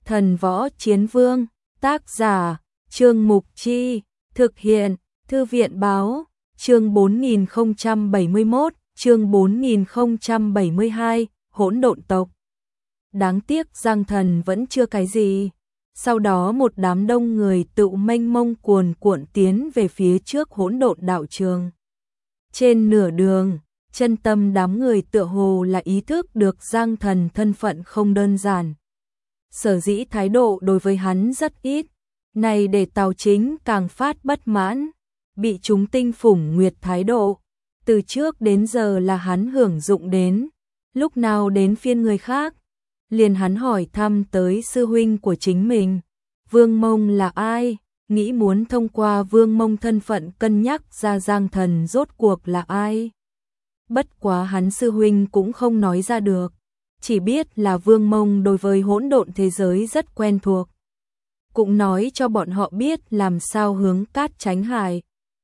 Thần Võ Chiến Vương, tác giả, Trương Mục Chi, thực hiện, Thư viện Báo, chương 4071, chương 4072, hỗn độn tộc. Đáng tiếc Giang Thần vẫn chưa cái gì. Sau đó một đám đông người tự mênh mông cuồn cuộn tiến về phía trước hỗn độn đạo trường. Trên nửa đường, chân tâm đám người tựa hồ là ý thức được Giang Thần thân phận không đơn giản. Sở dĩ thái độ đối với hắn rất ít, này để Tào Chính càng phát bất mãn, bị chúng tinh phủng nguyệt thái độ. Từ trước đến giờ là hắn hưởng dụng đến, lúc nào đến phiên người khác, liền hắn hỏi thăm tới sư huynh của chính mình, Vương Mông là ai, nghĩ muốn thông qua Vương Mông thân phận cân nhắc ra Giang Thần rốt cuộc là ai. Bất quá hắn sư huynh cũng không nói ra được, chỉ biết là Vương Mông đối với hỗn độn thế giới rất quen thuộc. Cũng nói cho bọn họ biết làm sao hướng cát tránh hại.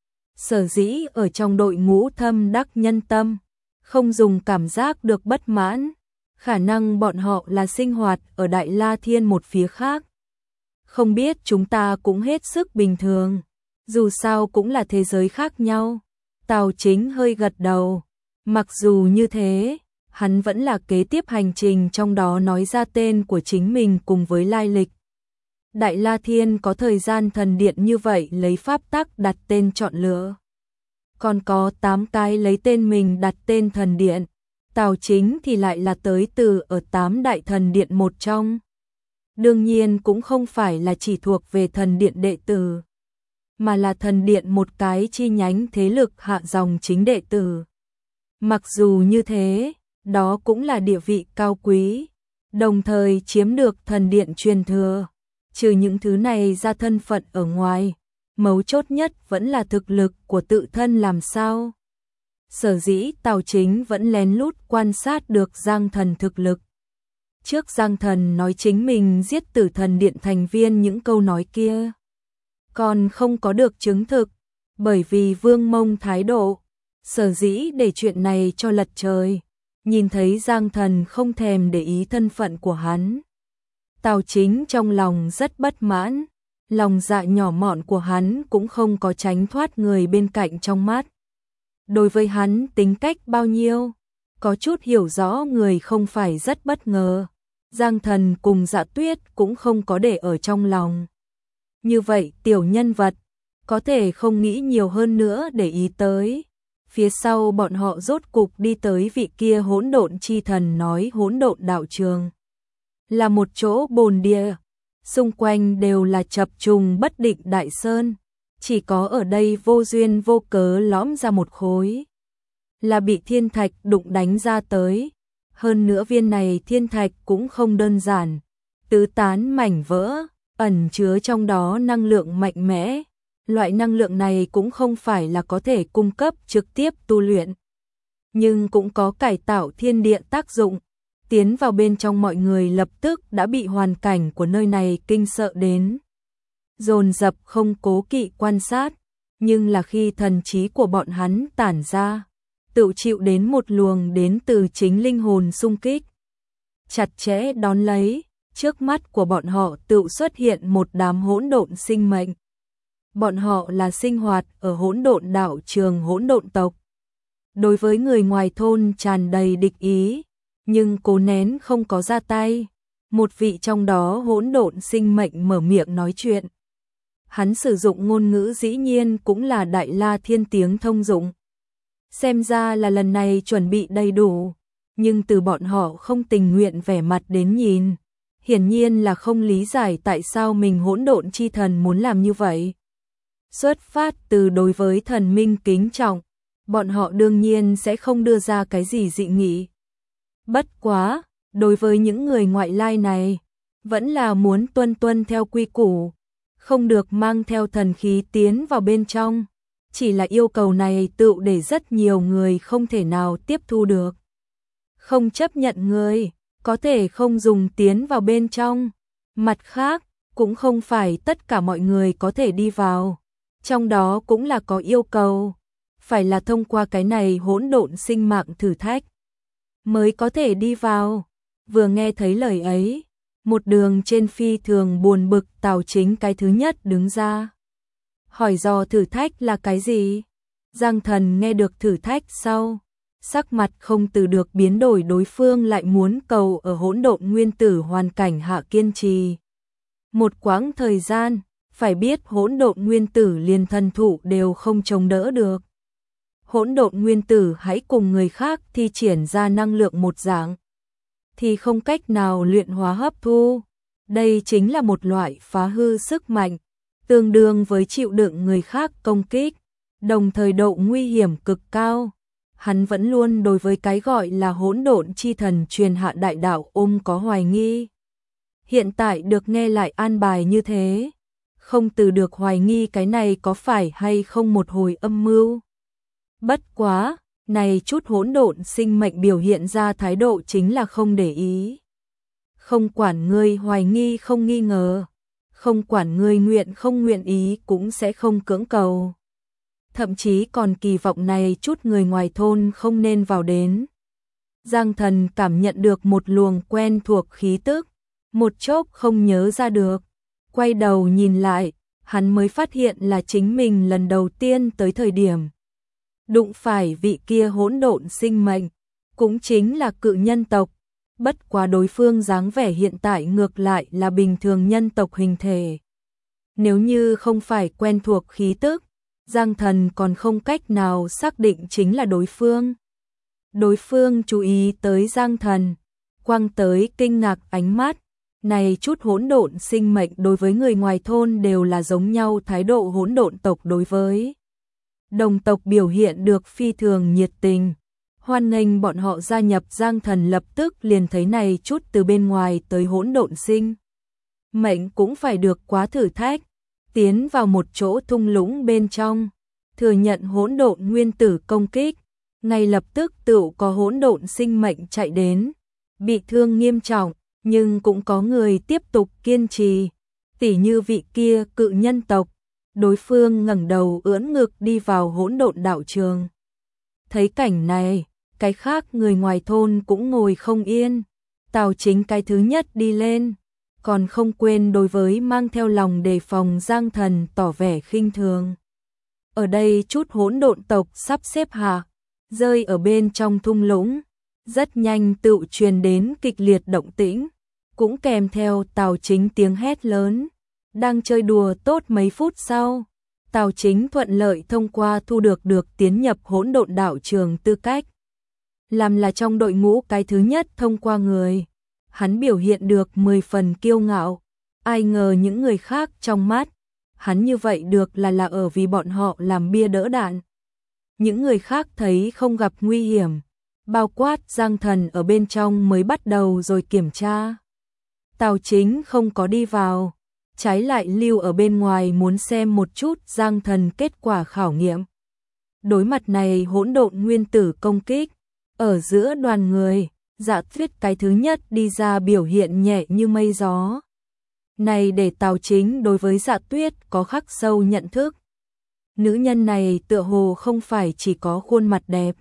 Sở dĩ ở trong đội ngũ thâm đắc nhân tâm, không dùng cảm giác được bất mãn, khả năng bọn họ là sinh hoạt ở Đại La Thiên một phía khác. Không biết chúng ta cũng hết sức bình thường, dù sao cũng là thế giới khác nhau. Tào Chính hơi gật đầu, mặc dù như thế, hắn vẫn là kế tiếp hành trình trong đó nói ra tên của chính mình cùng với lai lịch. Đại La Thiên có thời gian thần điện như vậy lấy pháp tắc đặt tên chọn lựa. Còn có 8 cái lấy tên mình đặt tên thần điện. Tào Chính thì lại là tới từ ở 8 đại thần điện một trong. Đương nhiên cũng không phải là chỉ thuộc về thần điện đệ tử, mà là thần điện một cái chi nhánh thế lực hạ dòng chính đệ tử. Mặc dù như thế, đó cũng là địa vị cao quý, đồng thời chiếm được thần điện truyền thừa. Trừ những thứ này ra thân phận ở ngoài, mấu chốt nhất vẫn là thực lực của tự thân làm sao. Sở dĩ Tào Chính vẫn lén lút quan sát được Giang Thần thực lực. Trước Giang Thần nói chính mình giết tử thần điện thành viên những câu nói kia, còn không có được chứng thực, bởi vì Vương Mông thái độ, sở dĩ để chuyện này cho lật trời. Nhìn thấy Giang Thần không thèm để ý thân phận của hắn, Tào Chính trong lòng rất bất mãn, lòng dạ nhỏ mọn của hắn cũng không có tránh thoát người bên cạnh trong mắt. Đối với hắn tính cách bao nhiêu, có chút hiểu rõ người không phải rất bất ngờ. Giang Thần cùng Dạ Tuyết cũng không có để ở trong lòng. Như vậy tiểu nhân vật, có thể không nghĩ nhiều hơn nữa để ý tới. Phía sau bọn họ rốt cục đi tới vị kia hỗn độn chi thần nói hỗn độn đạo trường. Là một chỗ bồn địa, xung quanh đều là chập trùng bất định đại sơn, chỉ có ở đây vô duyên vô cớ lõm ra một khối, là bị thiên thạch đụng đánh ra tới. Hơn nữa viên này thiên thạch cũng không đơn giản, tứ tán mảnh vỡ, ẩn chứa trong đó năng lượng mạnh mẽ. Loại năng lượng này cũng không phải là có thể cung cấp trực tiếp tu luyện, nhưng cũng có cải tạo thiên địa tác dụng. Tiến vào bên trong mọi người lập tức đã bị hoàn cảnh của nơi này kinh sợ đến, dồn dập không cố kỵ quan sát, nhưng là khi thần trí của bọn hắn tản ra, tự chịu đến một luồng đến từ chính linh hồn xung kích. Chặt chẽ đón lấy, trước mắt của bọn họ tự xuất hiện một đám hỗn độn sinh mệnh. Bọn họ là sinh hoạt ở hỗn độn đạo trường hỗn độn tộc. Đối với người ngoài thôn tràn đầy địch ý, nhưng cố nén không có ra tay. Một vị trong đó hỗn độn sinh mệnh mở miệng nói chuyện. Hắn sử dụng ngôn ngữ dĩ nhiên cũng là Đại La Thiên tiếng thông dụng. Xem ra là lần này chuẩn bị đầy đủ, nhưng từ bọn họ không tình nguyện vẻ mặt đến nhìn, hiển nhiên là không lý giải tại sao mình hỗn độn chi thần muốn làm như vậy. Xuất phát từ đối với thần minh kính trọng, bọn họ đương nhiên sẽ không đưa ra cái gì dị nghị. Bất quá, đối với những người ngoại lai này, vẫn là muốn tuân theo quy củ, không được mang theo thần khí tiến vào bên trong. Chỉ là yêu cầu này tự để rất nhiều người không thể nào tiếp thu được. Không chấp nhận người, có thể không dùng tiến vào bên trong. Mặt khác, cũng không phải tất cả mọi người có thể đi vào. Trong đó cũng là có yêu cầu, phải là thông qua cái này hỗn độn sinh mạng thử thách mới có thể đi vào. Vừa nghe thấy lời ấy, Một đường trên phi thường buồn bực, Tào Chính cái thứ nhất đứng ra. Hỏi dò thử thách là cái gì? Giang Thần nghe được thử thách sau, sắc mặt không từ được biến đổi, đối phương lại muốn cầu ở hỗn độn nguyên tử hoàn cảnh hạ kiên trì một quãng thời gian, phải biết hỗn độn nguyên tử liền thần thụ đều không chống đỡ được. Hỗn độn nguyên tử hãy cùng người khác thi triển ra năng lượng một dạng thì không cách nào luyện hóa hấp thu. Đây chính là một loại phá hư sức mạnh, tương đương với chịu đựng người khác công kích, đồng thời độ nguy hiểm cực cao. Hắn vẫn luôn đối với cái gọi là hỗn độn chi thần truyền hạ đại đạo có hoài nghi. Hiện tại được nghe lại an bài như thế, không từ được hoài nghi cái này có phải hay không một hồi âm mưu. Bất quá, này chút hỗn độn sinh mệnh biểu hiện ra thái độ chính là không để ý. Không quản ngươi hoài nghi không nghi ngờ, không quản ngươi nguyện không nguyện ý cũng sẽ không cưỡng cầu. Thậm chí còn kỳ vọng này chút người ngoài thôn không nên vào đến. Giang Thần cảm nhận được một luồng quen thuộc khí tức, một chốc không nhớ ra được. Quay đầu nhìn lại, hắn mới phát hiện là chính mình lần đầu tiên tới thời điểm đụng phải vị kia hỗn độn sinh mệnh, cũng chính là cự nhân tộc. Bất quá đối phương dáng vẻ hiện tại ngược lại là bình thường nhân tộc hình thể. Nếu như không phải quen thuộc khí tức, Giang Thần còn không cách nào xác định chính là đối phương. Đối phương chú ý tới Giang Thần, quăng tới kinh ngạc ánh mắt. Này chút hỗn độn sinh mệnh đối với người ngoài thôn đều là giống nhau thái độ, hỗn độn tộc đối với đồng tộc biểu hiện được phi thường nhiệt tình, hoan nghênh bọn họ gia nhập. Giang Thần lập tức liền thấy này chút từ bên ngoài tới hỗn độn sinh mệnh cũng phải được quá thử thách, tiến vào một chỗ thung lũng bên trong, thừa nhận hỗn độn nguyên tử công kích, ngay lập tức tự có hỗn độn sinh mệnh chạy đến, bị thương nghiêm trọng, nhưng cũng có người tiếp tục kiên trì, tỉ như vị kia cự nhân tộc. Đối phương ngẩng đầu ưỡn ngực đi vào hỗn độn đạo trường. Thấy cảnh này, cái khác người ngoài thôn cũng ngồi không yên. Tào Chính cái thứ nhất đi lên, còn không quên đối với mang theo lòng đề phòng Giang Thần tỏ vẻ khinh thường. Ở đây chút hỗn độn tộc sắp xếp hạ, rơi ở bên trong thung lũng, rất nhanh tự truyền đến kịch liệt động tĩnh, cũng kèm theo Tào Chính tiếng hét lớn. Đang chơi đùa tốt mấy phút sau, Tào Chính thuận lợi thông qua thu được tiến nhập hỗn độn đạo trường tư cách, làm là trong đội ngũ cái thứ nhất thông qua người. Hắn biểu hiện được 10 phần kiêu ngạo, ai ngờ những người khác trong mắt, hắn như vậy được là ở vì bọn họ làm bia đỡ đạn. Những người khác thấy không gặp nguy hiểm, bao quát Giang Thần ở bên trong mới bắt đầu rồi kiểm tra. Tào Chính không có đi vào, trái lại lưu ở bên ngoài muốn xem một chút Giang Thần kết quả khảo nghiệm. Đối mặt này hỗn độn nguyên tử công kích, ở giữa đoàn người, Dạ Tuyết cái thứ nhất đi ra biểu hiện nhẹ như mây gió. Này để Tào Chính đối với Dạ Tuyết có khắc sâu nhận thức. Nữ nhân này tựa hồ không phải chỉ có khuôn mặt đẹp,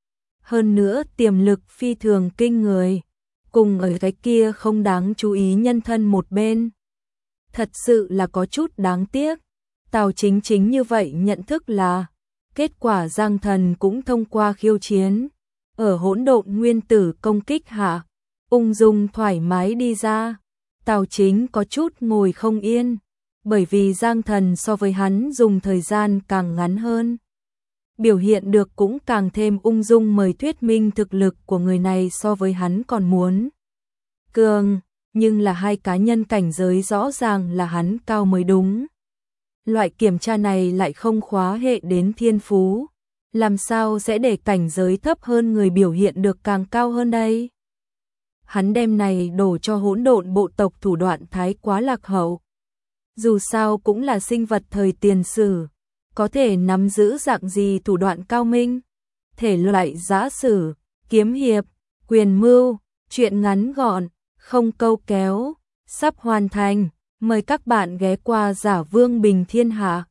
hơn nữa tiềm lực phi thường kinh người, cùng ở cái kia không đáng chú ý nhân thân một bên. Thật sự là có chút đáng tiếc. Tào Chính chính như vậy nhận thức là kết quả Giang Thần cũng thông qua khiêu chiến, ở hỗn độn nguyên tử công kích hạ, ung dung thoải mái đi ra. Tào Chính có chút ngồi không yên, bởi vì Giang Thần so với hắn dùng thời gian càng ngắn hơn, biểu hiện được cũng càng thêm ung dung, mời thuyết minh thực lực của người này so với hắn còn muốn cường, nhưng là hai cá nhân cảnh giới rõ ràng là hắn cao mới đúng. Loại kiểm tra này lại không khóa hệ đến thiên phú, làm sao sẽ để cảnh giới thấp hơn người biểu hiện được càng cao hơn đây? Hắn đem này đổ cho hỗn độn bộ tộc thủ đoạn thái quá lạc hậu. Dù sao cũng là sinh vật thời tiền sử, có thể nắm giữ dạng gì thủ đoạn cao minh, thể loại giã sử, kiếm hiệp, quyền mưu, chuyện ngắn gọn, không câu kéo, sắp hoàn thành. Mời các bạn ghé qua Giả Vương Bình Thiên Hạ.